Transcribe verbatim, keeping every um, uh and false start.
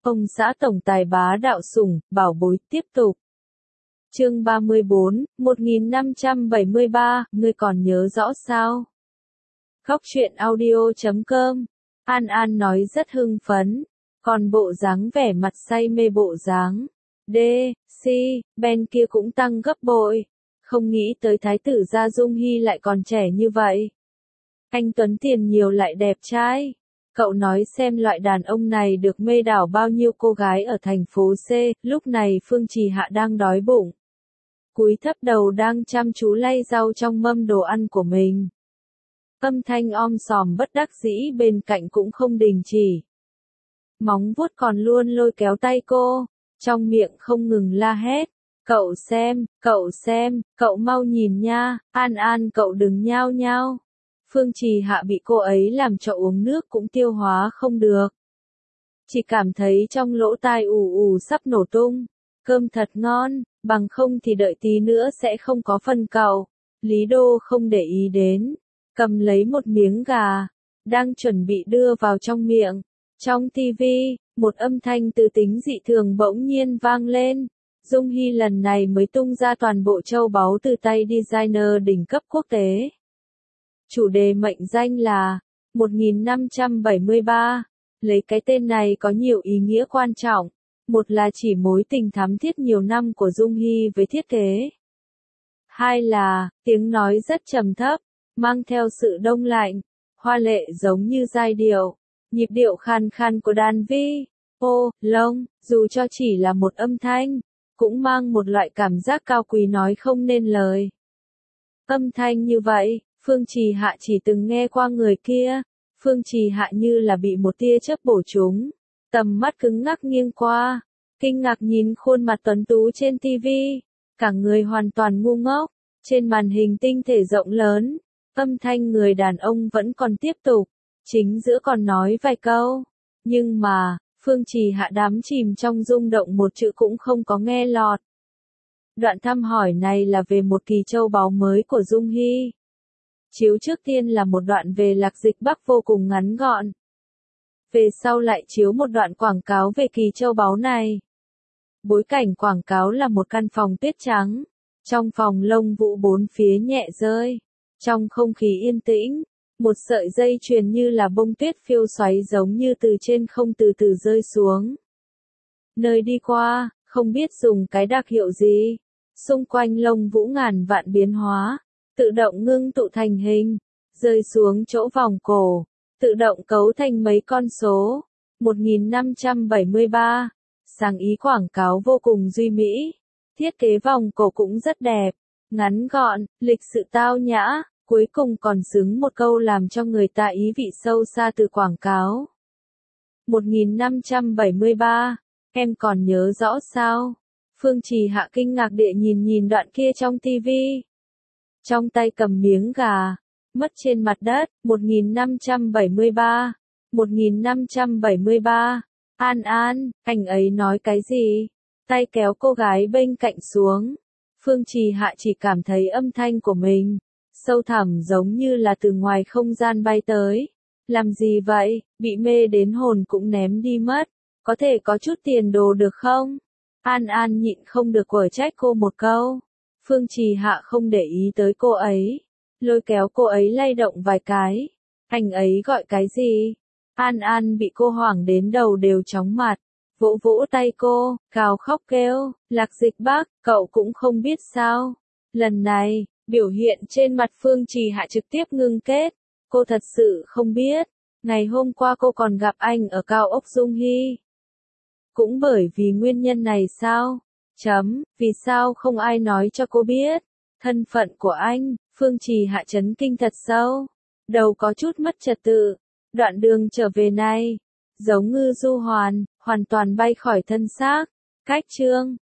Ông xã tổng tài bá đạo sủng, bảo bối, tiếp tục. Chương ba mươi bốn, một nghìn năm trăm bảy mươi ba, ngươi còn nhớ rõ sao? Khóc chuyện audio chấm com. An An nói rất hưng phấn, còn bộ dáng vẻ mặt say mê bộ dáng. D, C, Ben kia cũng tăng gấp bội. Không nghĩ tới thái tử gia Dung Hy lại còn trẻ như vậy. Anh Tuấn tiền nhiều lại đẹp trai. Cậu nói xem loại đàn ông này được mê đảo bao nhiêu cô gái ở thành phố C, lúc này Phương Trì Hạ đang đói bụng. Cúi thấp đầu đang chăm chú lay rau trong mâm đồ ăn của mình. Âm thanh om sòm bất đắc dĩ bên cạnh cũng không đình chỉ. Móng vuốt còn luôn lôi kéo tay cô, trong miệng không ngừng la hét. Cậu xem, cậu xem, cậu mau nhìn nha, An An cậu đừng nhao nhao. Phương Trì Hạ bị cô ấy làm cho uống nước cũng tiêu hóa không được. Chỉ cảm thấy trong lỗ tai ù ù sắp nổ tung. Cơm thật ngon, bằng không thì đợi tí nữa sẽ không có phần cậu. Lý Đô không để ý đến. Cầm lấy một miếng gà, đang chuẩn bị đưa vào trong miệng. Trong tivi, một âm thanh từ tính dị thường bỗng nhiên vang lên. Dung Hy lần này mới tung ra toàn bộ châu báu từ tay designer đỉnh cấp quốc tế. Chủ đề mệnh danh là một nghìn năm trăm bảy mươi ba. Lấy cái tên này có nhiều ý nghĩa quan trọng. Một là chỉ mối tình thắm thiết nhiều năm của Dung Hy với thiết kế. Hai là, tiếng nói rất trầm thấp, mang theo sự đông lạnh, hoa lệ giống như giai điệu, nhịp điệu khàn khàn của đàn vi, ô, lông, dù cho chỉ là một âm thanh, cũng mang một loại cảm giác cao quý nói không nên lời. Âm thanh như vậy, Phương Trì Hạ chỉ từng nghe qua người kia, Phương Trì Hạ như là bị một tia chớp bổ trúng, tầm mắt cứng ngắc nghiêng qua, kinh ngạc nhìn khuôn mặt tuấn tú trên tivi, cả người hoàn toàn ngu ngốc, trên màn hình tinh thể rộng lớn, âm thanh người đàn ông vẫn còn tiếp tục, chính giữa còn nói vài câu, nhưng mà, Phương Trì Hạ đắm chìm trong rung động một chữ cũng không có nghe lọt. Đoạn thăm hỏi này là về một kỳ châu báu mới của Dung Hy. Chiếu trước tiên là một đoạn về Lạc Dịch Bắc vô cùng ngắn gọn. Về sau lại chiếu một đoạn quảng cáo về kỳ châu báu này. Bối cảnh quảng cáo là một căn phòng tuyết trắng. Trong phòng lông vũ bốn phía nhẹ rơi. Trong không khí yên tĩnh, một sợi dây chuyền như là bông tuyết phiêu xoáy giống như từ trên không từ từ rơi xuống. Nơi đi qua, không biết dùng cái đặc hiệu gì. Xung quanh lông vũ ngàn vạn biến hóa, tự động ngưng tụ thành hình, rơi xuống chỗ vòng cổ, tự động cấu thành mấy con số. một nghìn năm trăm bảy mươi ba. Sáng ý quảng cáo vô cùng duy mỹ. Thiết kế vòng cổ cũng rất đẹp, ngắn gọn, lịch sự tao nhã, cuối cùng còn xứng một câu làm cho người ta ý vị sâu xa từ quảng cáo. một nghìn năm trăm bảy mươi ba, em còn nhớ rõ sao? Phương Trì Hạ kinh ngạc địa nhìn nhìn đoạn kia trong tivi. Trong tay cầm miếng gà, mất trên mặt đất, một nghìn năm trăm bảy mươi ba, một nghìn năm trăm bảy mươi ba, An An, anh ấy nói cái gì? Tay kéo cô gái bên cạnh xuống. Phương Trì Hạ chỉ cảm thấy âm thanh của mình, sâu thẳm giống như là từ ngoài không gian bay tới. Làm gì vậy, bị mê đến hồn cũng ném đi mất, có thể có chút tiền đồ được không? An An nhịn không được quở trách cô một câu. Phương Trì Hạ không để ý tới cô ấy, lôi kéo cô ấy lay động vài cái. Anh ấy gọi cái gì? An An bị cô hoảng đến đầu đều chóng mặt, vỗ vỗ tay cô, gào khóc kêu, Lạc Dịch Bắc, cậu cũng không biết sao. Lần này, biểu hiện trên mặt Phương Trì Hạ trực tiếp ngưng kết, cô thật sự không biết. Ngày hôm qua cô còn gặp anh ở cao ốc Dung Hy. Cũng bởi vì nguyên nhân này sao? Chấm, vì sao không ai nói cho cô biết? Thân phận của anh, Phương Trì Hạ chấn kinh thật sâu. Đầu có chút mất trật tự. Đoạn đường trở về này, giống ngư du hoàn, hoàn toàn bay khỏi thân xác. Cách chương.